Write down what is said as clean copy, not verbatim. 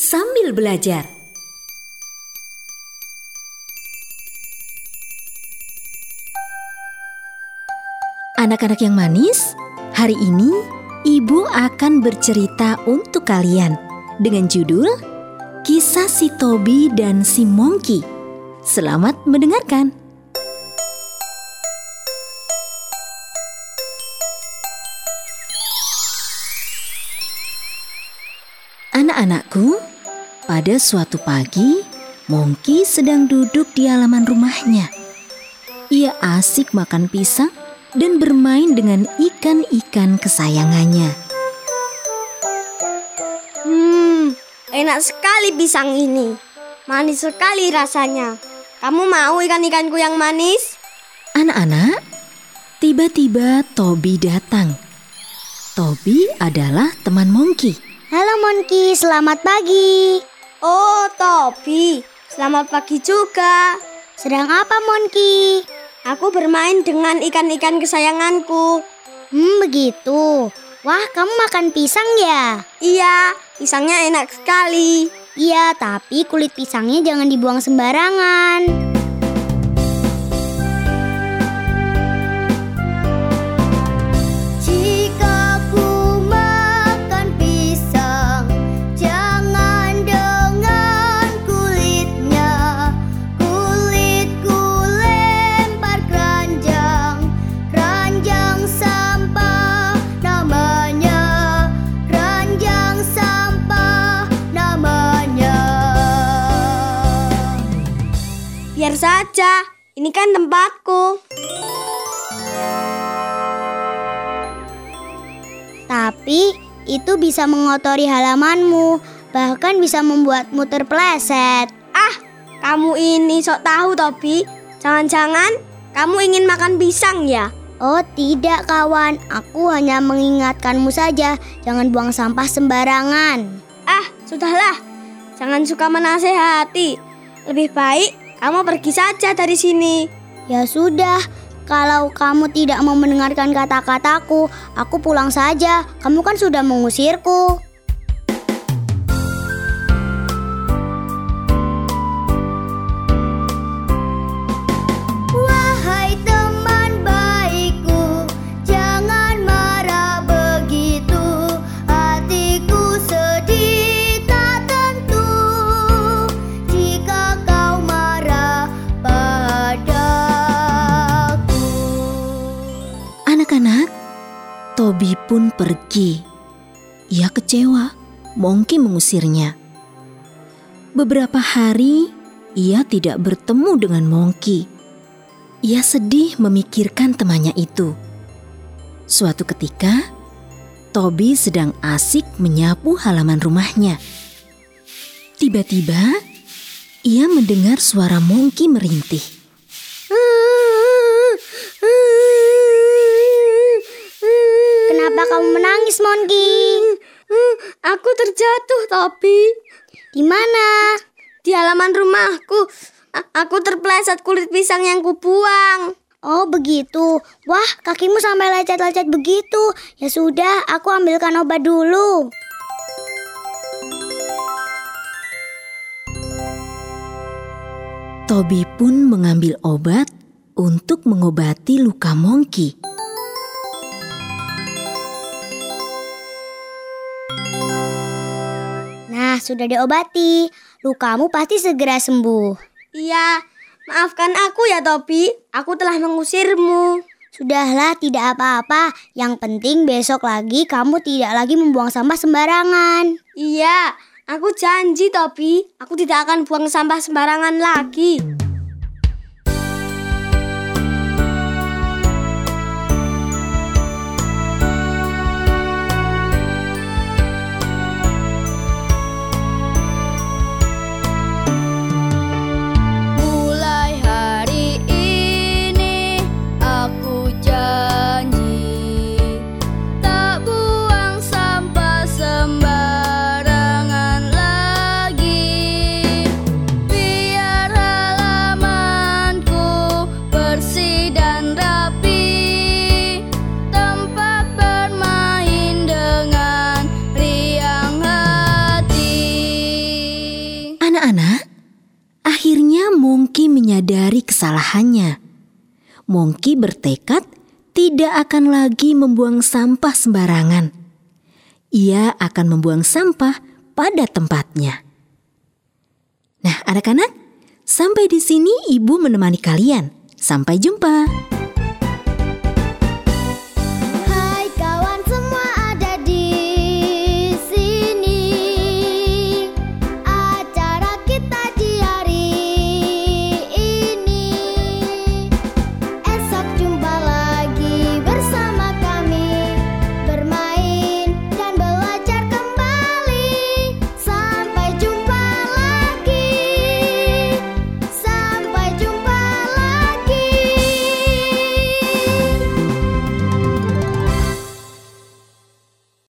sambil belajar. Anak-anak yang manis, hari ini Ibu akan bercerita untuk kalian dengan judul Kisah si Toby dan si Monkey. Selamat mendengarkan. Anak-anakku, pada suatu pagi, Monkey sedang duduk di halaman rumahnya. Ia asik makan pisang dan bermain dengan ikan-ikan kesayangannya. Enak sekali pisang ini. Manis sekali rasanya. Kamu mau ikan-ikanku yang manis? Anak-anak, tiba-tiba Toby datang. Toby adalah teman Monkey. Halo Monkey, selamat pagi. Oh, Toby. Selamat pagi juga. Sedang apa Monkey? Aku bermain dengan ikan-ikan kesayanganku. Begitu. Wah, kamu makan pisang ya? Iya, pisangnya enak sekali. Iya, tapi kulit pisangnya jangan dibuang sembarangan. Biar saja, ini kan tempatku. Tapi itu bisa mengotori halamanmu, bahkan bisa membuatmu terpeleset. Kamu ini sok tahu, Toby. Jangan-jangan kamu ingin makan pisang ya? Oh tidak kawan, aku hanya mengingatkanmu saja, jangan buang sampah sembarangan. Sudahlah, jangan suka menasehati. Lebih baik kamu pergi saja dari sini. Ya sudah, kalau kamu tidak mau mendengarkan kata-kataku, aku pulang saja. Kamu kan sudah mengusirku. Wahai teman baikku, jangan marah begitu. Hatiku sedih tak tentu jika kau marah padaku. Anak-anak, Toby pun pergi. Ia kecewa, Monkey mengusirnya. Beberapa hari, ia tidak bertemu dengan Monkey. Ia sedih memikirkan temannya itu. Suatu ketika, Toby sedang asik menyapu halaman rumahnya. Tiba-tiba, ia mendengar suara Monkey merintih. Kenapa kamu menangis, Monkey? Aku terjatuh, Toby. Di mana? Di halaman rumahku. Aku terpeleset kulit pisang yang kubuang. Oh begitu. Wah, kakimu sampai lecet-lecet begitu. Ya sudah, aku ambilkan obat dulu. Toby pun mengambil obat untuk mengobati luka Monkey. Nah, sudah diobati. Lukamu pasti segera sembuh. Iya, maafkan aku ya, Toby. Aku telah mengusirmu. Sudahlah, tidak apa-apa. Yang penting besok lagi kamu tidak lagi membuang sampah sembarangan. Iya, aku janji, Toby. Aku tidak akan buang sampah sembarangan lagi. Sembarangan lagi, biar halaman menyadari kesalahannya. Monkey bertekad tidak akan lagi membuang sampah sembarangan. Ia akan membuang sampah pada tempatnya. Nah, anak-anak, sampai di sini ibu menemani kalian. Sampai jumpa.